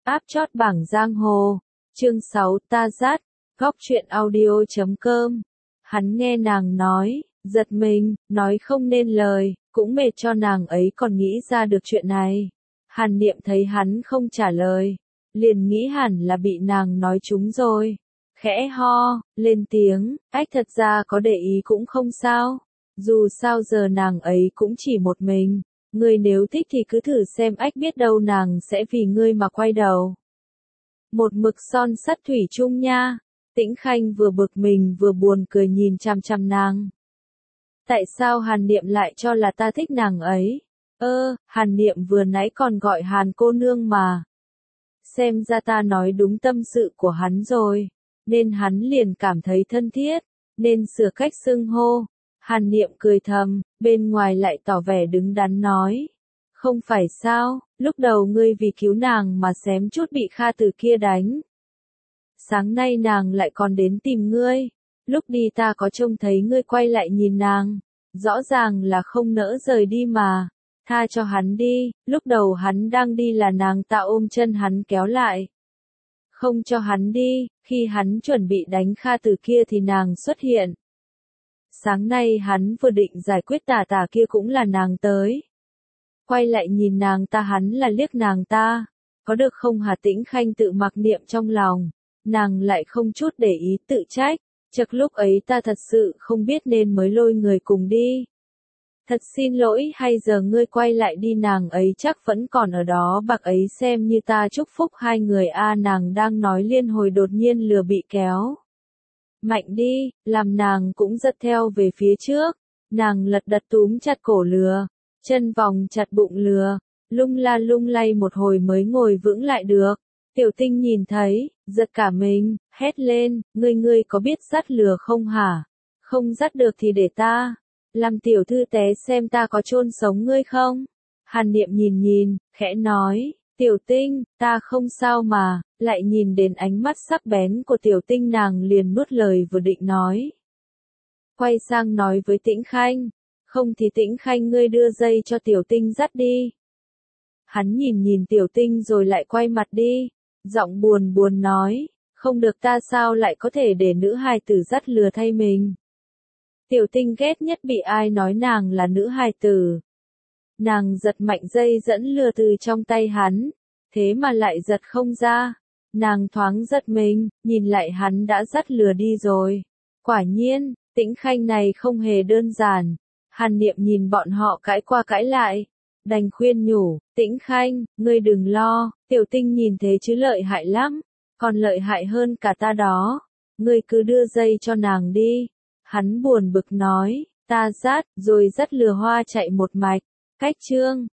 Áp chót bảng giang hồ. Chương 6 ta dắt. Góc truyện audio.com. Hắn nghe nàng nói, giật mình, nói không nên lời, cũng mệt cho nàng ấy còn nghĩ ra được chuyện này. Hàn Niệm thấy hắn không trả lời, liền nghĩ hẳn là bị nàng nói trúng rồi. Khẽ ho, lên tiếng, ách thật ra có để ý cũng không sao. Dù sao giờ nàng ấy cũng chỉ một mình. Ngươi nếu thích thì cứ thử xem, ách biết đâu nàng sẽ vì ngươi mà quay đầu. Một mực son sắt thủy chung nha. Tĩnh Khanh vừa bực mình vừa buồn cười nhìn chằm chằm nàng. Tại sao Hàn Niệm lại cho là ta thích nàng ấy? Hàn Niệm vừa nãy còn gọi Hàn cô nương mà. Xem ra ta nói đúng tâm sự của hắn rồi, nên hắn liền cảm thấy thân thiết, nên sửa cách xưng hô. Hàn Niệm cười thầm, bên ngoài lại tỏ vẻ đứng đắn nói. Không phải sao, lúc đầu ngươi vì cứu nàng mà xém chút bị Kha Tử kia đánh. Sáng nay nàng lại còn đến tìm ngươi. Lúc đi ta có trông thấy ngươi quay lại nhìn nàng. Rõ ràng là không nỡ rời đi mà. Tha cho hắn đi, lúc đầu hắn đang đi là nàng ta ôm chân hắn kéo lại. Không cho hắn đi, khi hắn chuẩn bị đánh Kha Tử kia thì nàng xuất hiện. Sáng nay hắn vừa định giải quyết tà tà kia cũng là nàng tới. Quay lại nhìn nàng ta, hắn là liếc nàng ta. Có được không hả? Tĩnh Khanh tự mặc niệm trong lòng. Nàng lại không chút để ý tự trách. Chật lúc ấy ta thật sự không biết nên mới lôi người cùng đi. Thật xin lỗi, hay giờ ngươi quay lại đi, nàng ấy chắc vẫn còn ở đó, bạc ấy xem như ta chúc phúc hai người a. Nàng đang nói liên hồi đột nhiên lừa bị kéo mạnh đi, làm nàng cũng giật theo về phía trước. Nàng lật đật túm chặt cổ lừa, chân vòng chặt bụng lừa, lung la lung lay một hồi mới ngồi vững lại được. Tiểu Tinh nhìn thấy, giật cả mình, hét lên, ngươi có biết dắt lừa không hả? Không dắt được thì để ta làm tiểu thư té xem ta có chôn sống ngươi không? Hàn Niệm nhìn, khẽ nói, Tiểu Tinh, ta không sao mà. Lại nhìn đến ánh mắt sắc bén của Tiểu Tinh, nàng liền nuốt lời vừa định nói. Quay sang nói với Tĩnh Khanh, không thì Tĩnh Khanh ngươi đưa dây cho Tiểu Tinh dắt đi. Hắn nhìn Tiểu Tinh rồi lại quay mặt đi, giọng buồn nói, không được, ta sao lại có thể để nữ hài tử dắt lừa thay mình. Tiểu Tinh ghét nhất bị ai nói nàng là nữ hài tử. Nàng giật mạnh dây dẫn lừa từ trong tay hắn, thế mà lại giật không ra. Nàng thoáng giật mình, nhìn lại hắn đã dắt lừa đi rồi. Quả nhiên, Tĩnh Khanh này không hề đơn giản. Hàn Niệm nhìn bọn họ cãi qua cãi lại, đành khuyên nhủ, Tĩnh Khanh, ngươi đừng lo, Tiểu Tinh nhìn thế chứ lợi hại lắm, còn lợi hại hơn cả ta đó. Ngươi cứ đưa dây cho nàng đi. Hắn buồn bực nói, ta dắt, rồi dắt lừa hoa chạy một mạch. Cách chương